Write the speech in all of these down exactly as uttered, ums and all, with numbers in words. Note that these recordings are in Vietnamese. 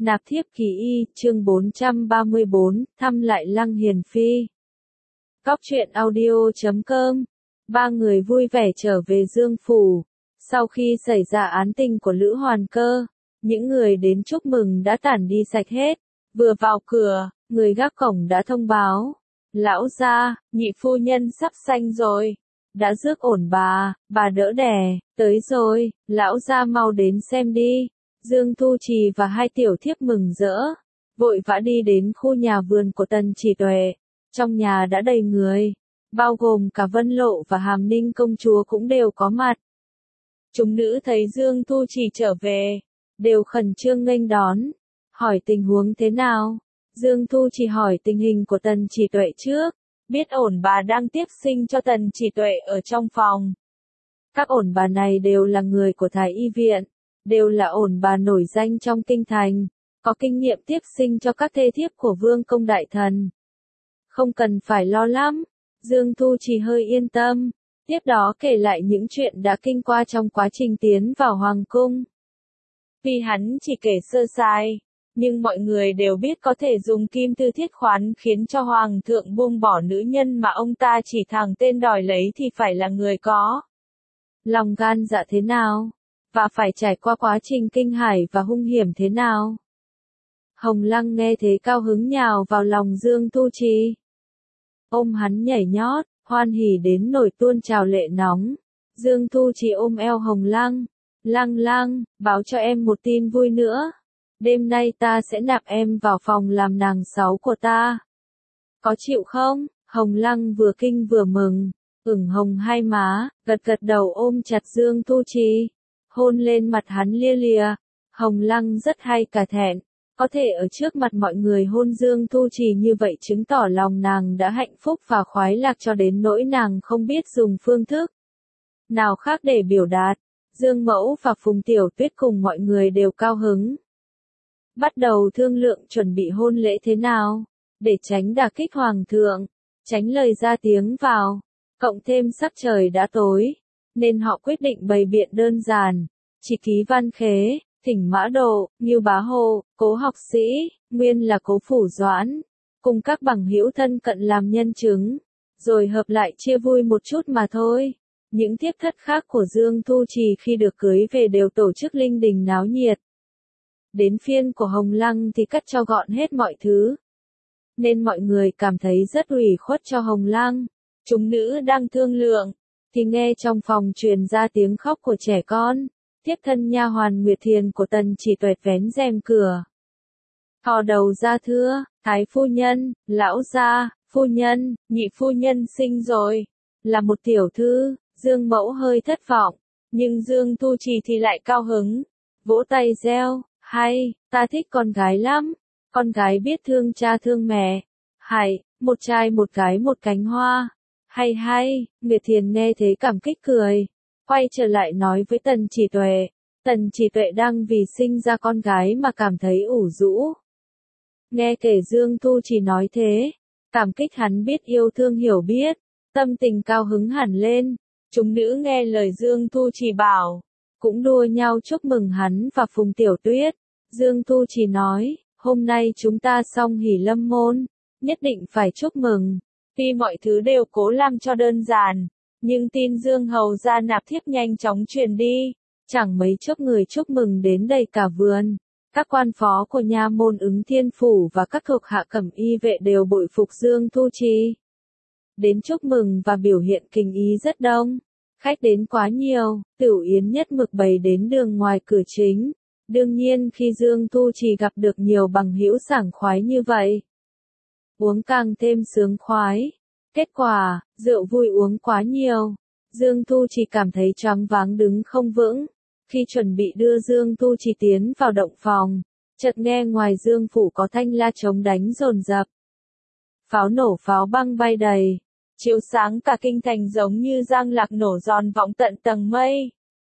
Nạp thiếp kỳ y, chương bốn trăm ba mươi bốn, thăm lại Lăng Hiền Phi. Cóc truyện audio chấm com. Ba người vui vẻ trở về Dương Phủ. Sau khi xảy ra án tình của Lữ Hoàn Cơ, những người đến chúc mừng đã tản đi sạch hết. Vừa vào cửa, người gác cổng đã thông báo. Lão gia, nhị phu nhân sắp sanh rồi. Đã rước ổn bà, bà đỡ đẻ, tới rồi, lão gia mau đến xem đi. Dương Thu Trì và hai tiểu thiếp mừng rỡ, vội vã đi đến khu nhà vườn của Tần Chỉ Tuệ. Trong nhà đã đầy người, bao gồm cả Vân Lộ và Hàm Ninh công chúa cũng đều có mặt. Chúng nữ thấy Dương Thu Trì trở về, đều khẩn trương nghênh đón, hỏi tình huống thế nào. Dương Thu Trì hỏi tình hình của Tần Chỉ Tuệ trước, biết ổn bà đang tiếp sinh cho Tần Chỉ Tuệ ở trong phòng. Các ổn bà này đều là người của Thái Y Viện, đều là ổn bà nổi danh trong kinh thành, có kinh nghiệm tiếp sinh cho các thê thiếp của Vương Công Đại Thần. Không cần phải lo lắm, Dương Thu Trì hơi yên tâm, tiếp đó kể lại những chuyện đã kinh qua trong quá trình tiến vào Hoàng Cung. Vì hắn chỉ kể sơ sài, nhưng mọi người đều biết có thể dùng kim thư thiết khoán khiến cho Hoàng thượng buông bỏ nữ nhân mà ông ta chỉ thẳng tên đòi lấy thì phải là người có lòng gan dạ thế nào, và phải trải qua quá trình kinh hải và hung hiểm thế nào. Hồng Lăng nghe thế cao hứng nhào vào lòng Dương Thu Trì, ôm hắn nhảy nhót, hoan hỉ đến nổi tuôn trào lệ nóng. Dương Thu Trì ôm eo Hồng Lăng, Lăng Lăng, báo cho em một tin vui nữa. Đêm nay ta sẽ nạp em vào phòng làm nàng sáu của ta. Có chịu không? Hồng Lăng vừa kinh vừa mừng, ửng hồng hai má, gật gật đầu ôm chặt Dương Thu Trì, hôn lên mặt hắn lia lịa. Hồng Lăng rất hay cả thẹn, có thể ở trước mặt mọi người hôn Dương Thu Trì như vậy chứng tỏ lòng nàng đã hạnh phúc và khoái lạc cho đến nỗi nàng không biết dùng phương thức nào khác để biểu đạt. Dương Mẫu và Phùng Tiểu Tuyết cùng mọi người đều cao hứng, bắt đầu thương lượng chuẩn bị hôn lễ thế nào, để tránh đả kích Hoàng thượng, tránh lời ra tiếng vào, cộng thêm sắc trời đã tối, nên họ quyết định bày biện đơn giản, chỉ ký văn khế, thỉnh Mã Độ, Ngưu Bá Hộ, Cố học sĩ, nguyên là Cố Phủ Doãn, cùng các bằng hữu thân cận làm nhân chứng, rồi hợp lại chia vui một chút mà thôi. Những thiếp thất khác của Dương Thu Trì khi được cưới về đều tổ chức linh đình náo nhiệt. Đến phiên của Hồng Lăng thì cắt cho gọn hết mọi thứ, nên mọi người cảm thấy rất ủy khuất cho Hồng Lăng. Chúng nữ đang thương lượng, thì nghe trong phòng truyền ra tiếng khóc của trẻ con. Tiếp thân nha hoàn Nguyệt Thiền của Tần Chỉ Tuệ vén rèm cửa, thò đầu ra thưa, Thái phu nhân, lão gia, phu nhân, nhị phu nhân sinh rồi, là một tiểu thư. Dương Mẫu hơi thất vọng, nhưng Dương Thu Trì thì lại cao hứng, vỗ tay reo, hay, ta thích con gái lắm, con gái biết thương cha thương mẹ, hay, một trai một gái một cánh hoa, hay hay. Nguyệt Thiền nghe thế cảm kích cười, quay trở lại nói với Tần Chỉ Tuệ. Tần Chỉ Tuệ đang vì sinh ra con gái mà cảm thấy ủ rũ. Nghe kể Dương Thu Trì nói thế, cảm kích hắn biết yêu thương hiểu biết, tâm tình cao hứng hẳn lên. Chúng nữ nghe lời Dương Thu Trì bảo, cũng đua nhau chúc mừng hắn và Phùng Tiểu Tuyết. Dương Thu Trì nói, hôm nay chúng ta xong hỷ lâm môn, nhất định phải chúc mừng. Tuy mọi thứ đều cố làm cho đơn giản, nhưng tin Dương Hầu ra nạp thiếp nhanh chóng truyền đi, chẳng mấy chốc người chúc mừng đến đầy cả vườn. Các quan phó của nha môn Ứng Thiên Phủ và các thuộc hạ Cẩm Y vệ đều bội phục Dương Thu Trì. Đến chúc mừng và biểu hiện kinh ý rất đông, khách đến quá nhiều, tửu yến nhất mực bày đến đường ngoài cửa chính. Đương nhiên khi Dương Thu Trì gặp được nhiều bằng hữu sảng khoái như vậy, uống càng thêm sướng khoái. Kết quả, rượu vui uống quá nhiều, Dương Thu Trì cảm thấy choáng váng đứng không vững. Khi chuẩn bị đưa Dương Thu Trì tiến vào động phòng, chợt nghe ngoài Dương Phủ có thanh la trống đánh dồn dập, pháo nổ pháo băng bay đầy, chiếu sáng cả kinh thành giống như giang lạc nổ giòn vọng tận tầng mây.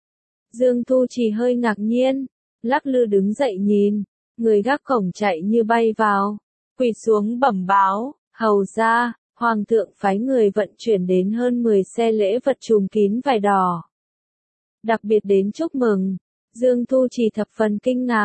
Dương Thu Trì hơi ngạc nhiên, lắc lư đứng dậy nhìn, người gác cổng chạy như bay vào, quỳ xuống bẩm báo, hầu ra, Hoàng thượng phái người vận chuyển đến hơn mười xe lễ vật trùm kín vải đỏ, đặc biệt đến chúc mừng. Dương Thu Trì thập phần kinh ngạc,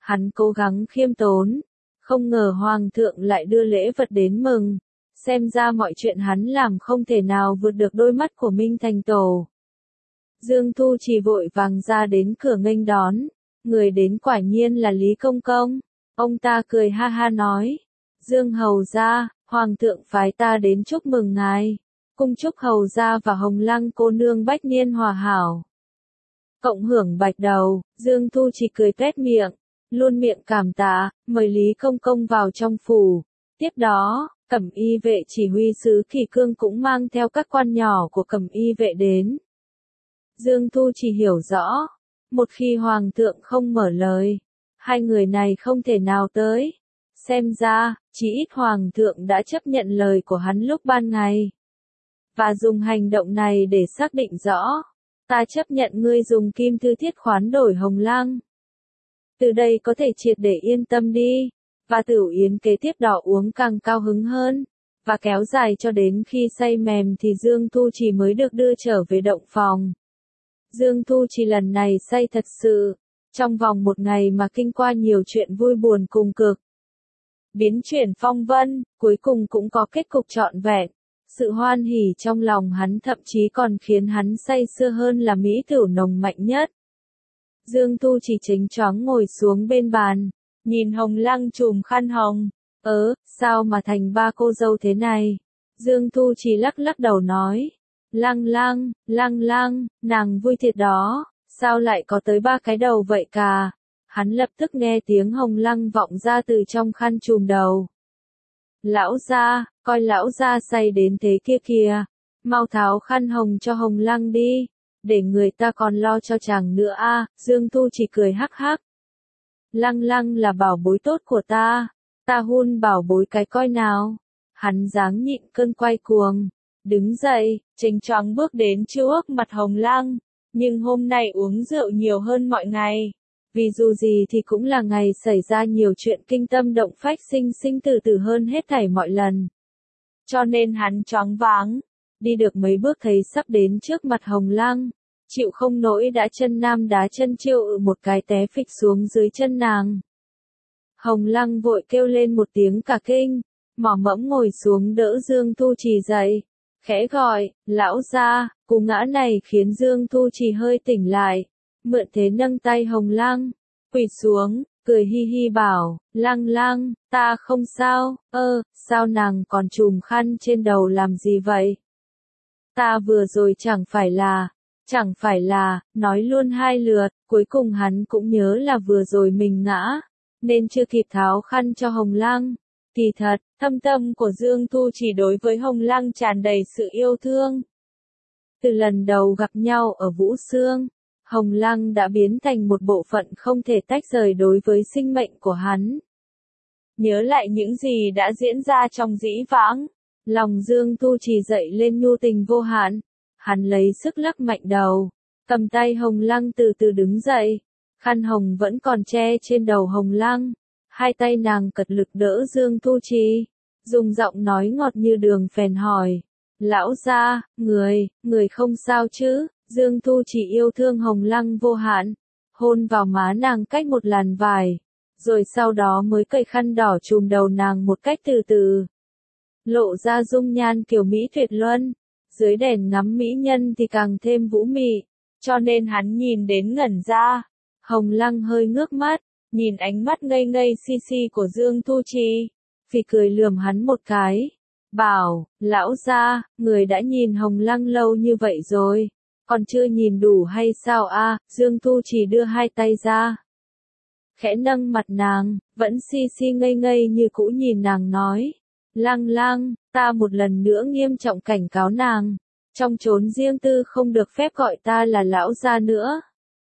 Hắn cố gắng khiêm tốn, không ngờ hoàng thượng lại đưa lễ vật đến mừng, xem ra mọi chuyện hắn làm không thể nào vượt được đôi mắt của Minh Thành Tổ. Dương Thu Trì vội vàng ra đến cửa nghênh đón, người đến quả nhiên là Lý Công Công, ông ta cười ha ha nói, Dương hầu gia, hoàng thượng phái ta đến chúc mừng ngài, cung chúc hầu gia và Hồng Lăng cô nương bách niên hòa hảo. Cộng hưởng bạch đầu, Dương Thu Trì cười tuét miệng, luôn miệng cảm tạ, mời Lý Công Công vào trong phủ. Tiếp đó, Cẩm Y vệ chỉ huy sứ Kỳ Cương cũng mang theo các quan nhỏ của Cẩm Y vệ đến. Dương Thu Trì hiểu rõ, một khi hoàng thượng không mở lời, hai người này không thể nào tới. Xem ra, chỉ ít hoàng thượng đã chấp nhận lời của hắn lúc ban ngày, và dùng hành động này để xác định rõ, ta chấp nhận ngươi dùng kim thư thiết khoán đổi Hồng Lăng. Từ đây có thể triệt để yên tâm đi, và Tửu Yến kế tiếp đỏ uống càng cao hứng hơn, và kéo dài cho đến khi say mềm thì Dương Thu Trì mới được đưa trở về động phòng. Dương Thu Trì lần này say thật sự, trong vòng một ngày mà kinh qua nhiều chuyện vui buồn cùng cực. Biến chuyển phong vân, cuối cùng cũng có kết cục trọn vẹn. Sự hoan hỉ trong lòng hắn thậm chí còn khiến hắn say sưa hơn là mỹ tửu nồng mạnh nhất. Dương Thu Trì chính choáng ngồi xuống bên bàn, nhìn Hồng Lăng trùm khăn hồng. Ớ, sao mà thành ba cô dâu thế này? Dương Thu Trì lắc lắc đầu nói. Lăng lăng, lăng lăng, nàng vui thiệt đó, sao lại có tới ba cái đầu vậy cả? Hắn lập tức nghe tiếng Hồng Lăng vọng ra từ trong khăn trùm đầu. Lão gia, coi lão gia say đến thế kia kìa, mau tháo khăn hồng cho Hồng Lăng đi, để người ta còn lo cho chàng nữa a. À, Dương Thu chỉ cười hắc hắc. Lăng lăng là bảo bối tốt của ta, ta hun bảo bối cái coi nào. Hắn dáng nhịn cơn quay cuồng, đứng dậy, chênh choáng bước đến trước mặt Hồng Lăng, nhưng hôm nay uống rượu nhiều hơn mọi ngày. Vì dù gì thì cũng là ngày xảy ra nhiều chuyện kinh tâm động phách sinh sinh tử tử hơn hết thảy mọi lần. Cho nên hắn choáng váng, đi được mấy bước thấy sắp đến trước mặt Hồng Lăng, chịu không nổi đã chân nam đá chân chiêu ự một cái té phịch xuống dưới chân nàng. Hồng Lăng vội kêu lên một tiếng cả kinh, mỏ mẫm ngồi xuống đỡ Dương Thu Trì dậy, khẽ gọi, lão gia. Cú ngã này khiến Dương Thu Trì hơi tỉnh lại. Mượn thế nâng tay Hồng Lăng, quỳ xuống, cười hi hi bảo, Lăng Lăng, ta không sao. Ơ, sao nàng còn trùm khăn trên đầu làm gì vậy? Ta vừa rồi chẳng phải là, chẳng phải là, nói luôn hai lượt, cuối cùng hắn cũng nhớ là vừa rồi mình ngã, nên chưa kịp tháo khăn cho Hồng Lăng. Kỳ thật, thâm tâm của Dương Thu Trì đối với Hồng Lăng tràn đầy sự yêu thương. Từ lần đầu gặp nhau ở Vũ Xương, Hồng Lăng đã biến thành một bộ phận không thể tách rời đối với sinh mệnh của hắn. Nhớ lại những gì đã diễn ra trong dĩ vãng, lòng Dương Thu Trì dậy lên nhu tình vô hạn. Hắn lấy sức lắc mạnh đầu, cầm tay Hồng Lăng từ từ đứng dậy, khăn hồng vẫn còn che trên đầu Hồng Lăng. Hai tay nàng cật lực đỡ Dương Thu Trì, dùng giọng nói ngọt như đường phèn hỏi. Lão gia, người, người không sao chứ? Dương Thu Trì yêu thương Hồng Lăng vô hạn, hôn vào má nàng cách một làn vải, rồi sau đó mới cởi khăn đỏ trùm đầu nàng một cách từ từ. Lộ ra dung nhan kiều mỹ tuyệt luân, dưới đèn ngắm mỹ nhân thì càng thêm vũ mị, cho nên hắn nhìn đến ngẩn ra. Hồng Lăng hơi ngước mắt, nhìn ánh mắt ngây ngây si si của Dương Thu Trì, phì cười lườm hắn một cái, bảo, lão gia, người đã nhìn Hồng Lăng lâu như vậy rồi, còn chưa nhìn đủ hay sao a? À? Dương Thu Trì đưa hai tay ra, khẽ nâng mặt nàng, vẫn si si ngây ngây như cũ nhìn nàng nói, Lăng Lăng, ta một lần nữa nghiêm trọng cảnh cáo nàng, trong chốn riêng tư không được phép gọi ta là lão gia nữa.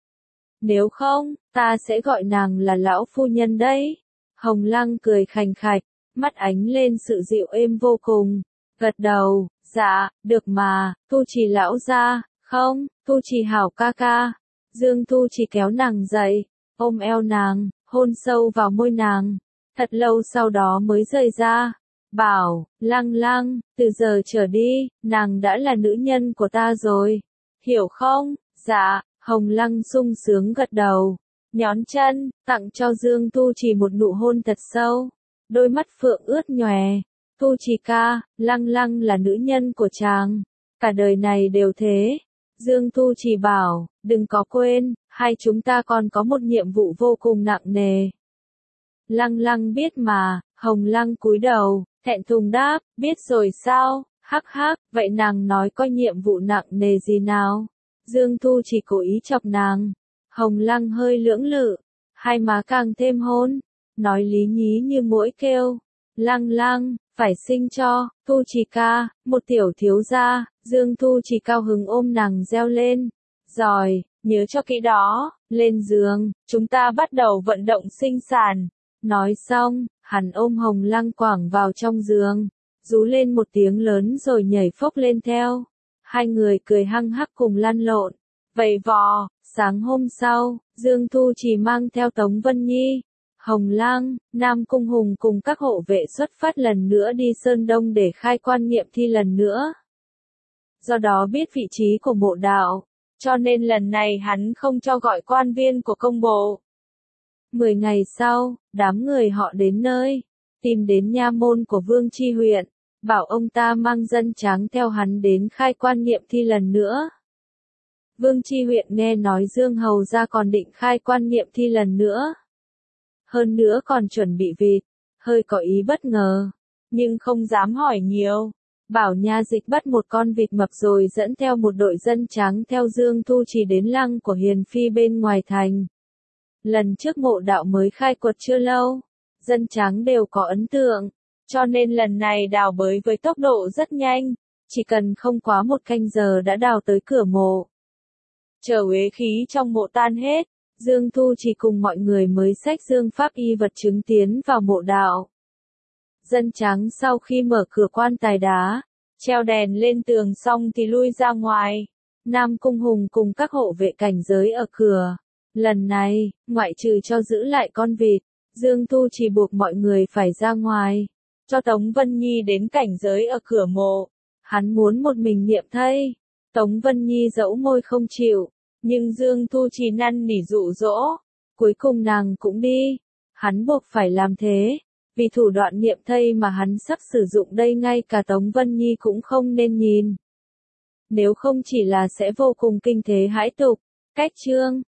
Nếu không, ta sẽ gọi nàng là lão phu nhân đấy. Hồng Lăng cười khành khạch, mắt ánh lên sự dịu êm vô cùng, gật đầu, dạ, được mà. Thu Trì lão gia, không, Thu Trì hảo ca ca. Dương Thu Trì kéo nàng dậy, ôm eo nàng, hôn sâu vào môi nàng, thật lâu sau đó mới rời ra, bảo, Lăng Lăng, từ giờ trở đi, nàng đã là nữ nhân của ta rồi, hiểu không? Dạ. Hồng Lăng sung sướng gật đầu, nhón chân, tặng cho Dương Tu Trì một nụ hôn thật sâu. Đôi mắt phượng ướt nhòe. Tu Trì ca, Lăng Lăng là nữ nhân của chàng. Cả đời này đều thế. Dương Tu Trì bảo, đừng có quên, hai chúng ta còn có một nhiệm vụ vô cùng nặng nề. Lăng Lăng biết mà, Hồng Lăng cúi đầu, thẹn thùng đáp, biết rồi sao, hắc hắc, vậy nàng nói có nhiệm vụ nặng nề gì nào? Dương Tu Trì cố ý chọc nàng. Hồng Lăng hơi lưỡng lự, hai má càng thêm hôn, nói lý nhí như muỗi kêu. Lăng Lăng, phải sinh cho, Tu Trì ca, một tiểu thiếu gia. Dương Tu Trì cao hứng ôm nàng reo lên. Rồi, nhớ cho kỹ đó, lên giường, chúng ta bắt đầu vận động sinh sản. Nói xong, hắn ôm Hồng Lăng quẳng vào trong giường, rú lên một tiếng lớn rồi nhảy phốc lên theo. Hai người cười hăng hắc cùng lăn lộn, vầy vò. Sáng hôm sau, Dương Tu Trì mang theo Tống Vân Nhi, Hồng Lăng, Nam Cung Hùng cùng các hộ vệ xuất phát lần nữa đi Sơn Đông để khai quan nghiệm thi lần nữa. Do đó biết vị trí của mộ đạo, cho nên lần này hắn không cho gọi quan viên của công bộ. Mười ngày sau, đám người họ đến nơi, tìm đến nha môn của Vương Tri huyện, bảo ông ta mang dân tráng theo hắn đến khai quan nghiệm thi lần nữa. Vương Tri huyện nghe nói Dương Hầu ra còn định khai quan nghiệm thi lần nữa. Hơn nữa còn chuẩn bị vịt, hơi có ý bất ngờ, nhưng không dám hỏi nhiều. Bảo nha dịch bắt một con vịt mập rồi dẫn theo một đội dân tráng theo Dương Tu Trì đến lăng của Hiền Phi bên ngoài thành. Lần trước mộ đạo mới khai quật chưa lâu, dân tráng đều có ấn tượng, cho nên lần này đào bới với tốc độ rất nhanh, chỉ cần không quá một canh giờ đã đào tới cửa mộ. Chờ uế khí trong mộ tan hết, Dương Tu Trì cùng mọi người mới xách dương pháp y vật chứng tiến vào mộ đạo. Dân tráng sau khi mở cửa quan tài đá, treo đèn lên tường xong thì lui ra ngoài. Nam Cung Hùng cùng các hộ vệ cảnh giới ở cửa. Lần này, ngoại trừ cho giữ lại con vịt, Dương Tu Trì buộc mọi người phải ra ngoài, cho Tống Vân Nhi đến cảnh giới ở cửa mộ. Hắn muốn một mình niệm thây. Tống Vân Nhi dẫu môi không chịu, nhưng Dương Tu Trì năn nỉ dụ dỗ, cuối cùng nàng cũng đi. Hắn buộc phải làm thế, vì thủ đoạn niệm thây mà hắn sắp sử dụng đây ngay cả Tống Vân Nhi cũng không nên nhìn. Nếu không chỉ là sẽ vô cùng kinh thế hãi tục. Cách chương